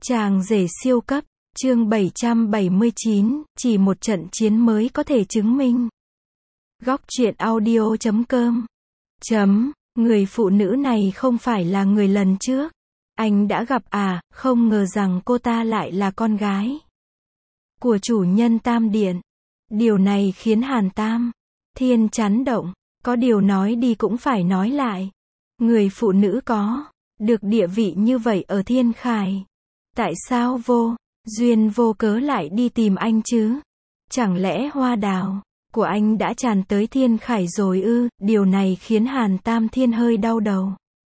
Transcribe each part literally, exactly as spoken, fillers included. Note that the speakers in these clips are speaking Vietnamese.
Chàng rể siêu cấp, chương bảy trăm bảy mươi chín, chỉ một trận chiến mới có thể chứng minh. Góc truyện audio chấm com Chấm, người phụ nữ này không phải là người lần trước. Anh đã gặp à, không ngờ rằng cô ta lại là con gái của chủ nhân Tam Điện. Điều này khiến Hàn Tam Thiên chấn động, có điều nói đi cũng phải nói lại. Người phụ nữ có được địa vị như vậy ở Thiên Khải, tại sao vô duyên vô cớ lại đi tìm anh chứ? Chẳng lẽ hoa đào của anh đã tràn tới Thiên Khải rồi ư? Điều này khiến Hàn Tam Thiên hơi đau đầu.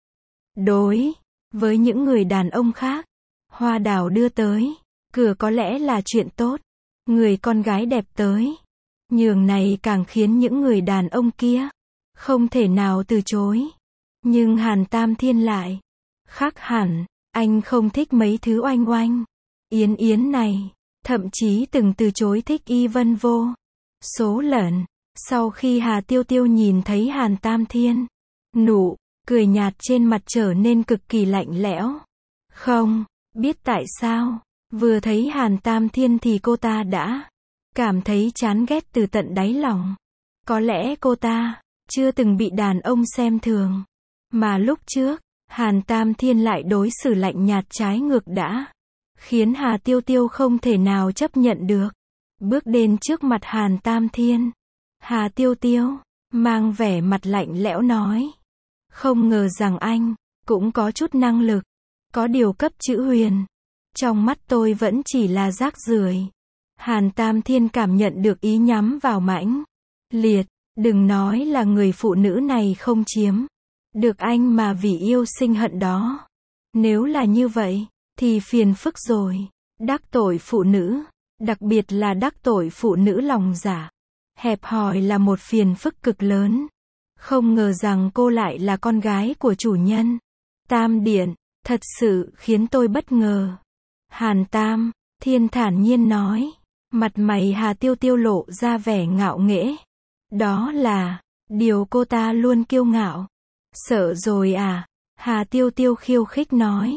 Đối với những người đàn ông khác, hoa đào đưa tới cửa có lẽ là chuyện tốt. Người con gái đẹp tới nhường này càng khiến những người đàn ông kia không thể nào từ chối. Nhưng Hàn Tam Thiên lại khác hẳn, anh không thích mấy thứ oanh oanh yến yến này, thậm chí từng từ chối thích y vân vô số lần. Sau khi Hà Tiêu Tiêu nhìn thấy Hàn Tam Thiên, nụ cười nhạt trên mặt trở nên cực kỳ lạnh lẽo. Không biết tại sao, vừa thấy Hàn Tam Thiên thì cô ta đã cảm thấy chán ghét từ tận đáy lòng. Có lẽ cô ta chưa từng bị đàn ông xem thường, mà lúc trước Hàn Tam Thiên lại đối xử lạnh nhạt trái ngược đã khiến Hà Tiêu Tiêu không thể nào chấp nhận được. Bước đến trước mặt Hàn Tam Thiên, Hà Tiêu Tiêu mang vẻ mặt lạnh lẽo nói: không ngờ rằng anh cũng có chút năng lực, có điều cấp chữ huyền trong mắt tôi vẫn chỉ là rác rưởi. Hàn Tam Thiên cảm nhận được ý nhắm vào mãnh liệt. Đừng nói là người phụ nữ này không chiếm được anh mà vì yêu sinh hận đó. Nếu là như vậy, thì phiền phức rồi. Đắc tội phụ nữ, đặc biệt là đắc tội phụ nữ lòng dạ hẹp hòi là một phiền phức cực lớn. Không ngờ rằng cô lại là con gái của chủ nhân Tam Điện, thật sự khiến tôi bất ngờ. Hàn Tam Thiên thản nhiên nói, mặt mày Hà Tiêu Tiêu lộ ra vẻ ngạo nghễ. Đó là điều cô ta luôn kiêu ngạo. Sợ rồi à? Hà Tiêu Tiêu khiêu khích nói.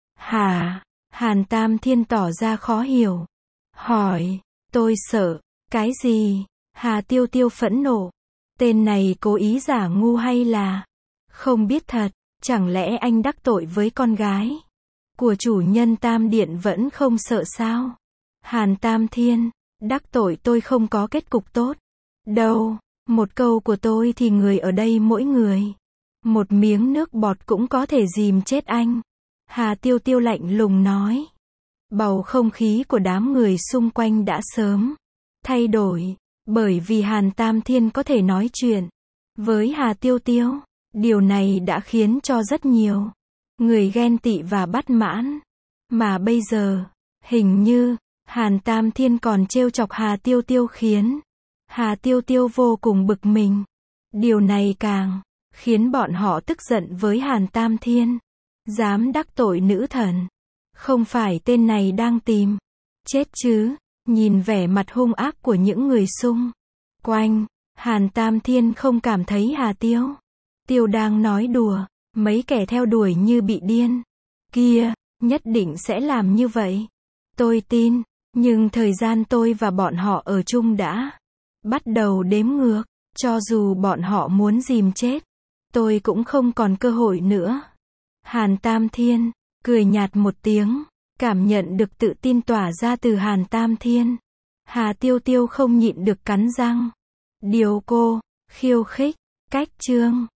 Hà, Hàn Tam Thiên tỏ ra khó hiểu. Hỏi, tôi sợ, cái gì? Hà Tiêu Tiêu phẫn nộ. Tên này cố ý giả ngu hay là không biết thật? Chẳng lẽ anh đắc tội với con gái của chủ nhân Tam Điện vẫn không sợ sao? Hàn Tam Thiên, đắc tội tôi không có kết cục tốt đâu. Một câu của tôi thì người ở đây mỗi người một miếng nước bọt cũng có thể dìm chết anh. Hà Tiêu Tiêu lạnh lùng nói. Bầu không khí của đám người xung quanh đã sớm thay đổi, bởi vì Hàn Tam Thiên có thể nói chuyện với Hà Tiêu Tiêu. Điều này đã khiến cho rất nhiều người ghen tị và bất mãn. Mà bây giờ, hình như Hàn Tam Thiên còn trêu chọc Hà Tiêu Tiêu khiến Hà Tiêu Tiêu vô cùng bực mình. Điều này càng khiến bọn họ tức giận với Hàn Tam Thiên. Dám đắc tội nữ thần, không phải tên này đang tìm chết chứ? Nhìn vẻ mặt hung ác của những người xung quanh, Hàn Tam Thiên không cảm thấy Hà Tiêu Tiêu đang nói đùa. Mấy kẻ theo đuổi như bị điên kia nhất định sẽ làm như vậy, tôi tin. Nhưng thời gian tôi và bọn họ ở chung đã bắt đầu đếm ngược. Cho dù bọn họ muốn dìm chết tôi cũng không còn cơ hội nữa. Hàn Tam Thiên cười nhạt một tiếng, cảm nhận được tự tin tỏa ra từ Hàn Tam Thiên. Hà Tiêu Tiêu không nhịn được cắn răng. Điều cô khiêu khích cách chương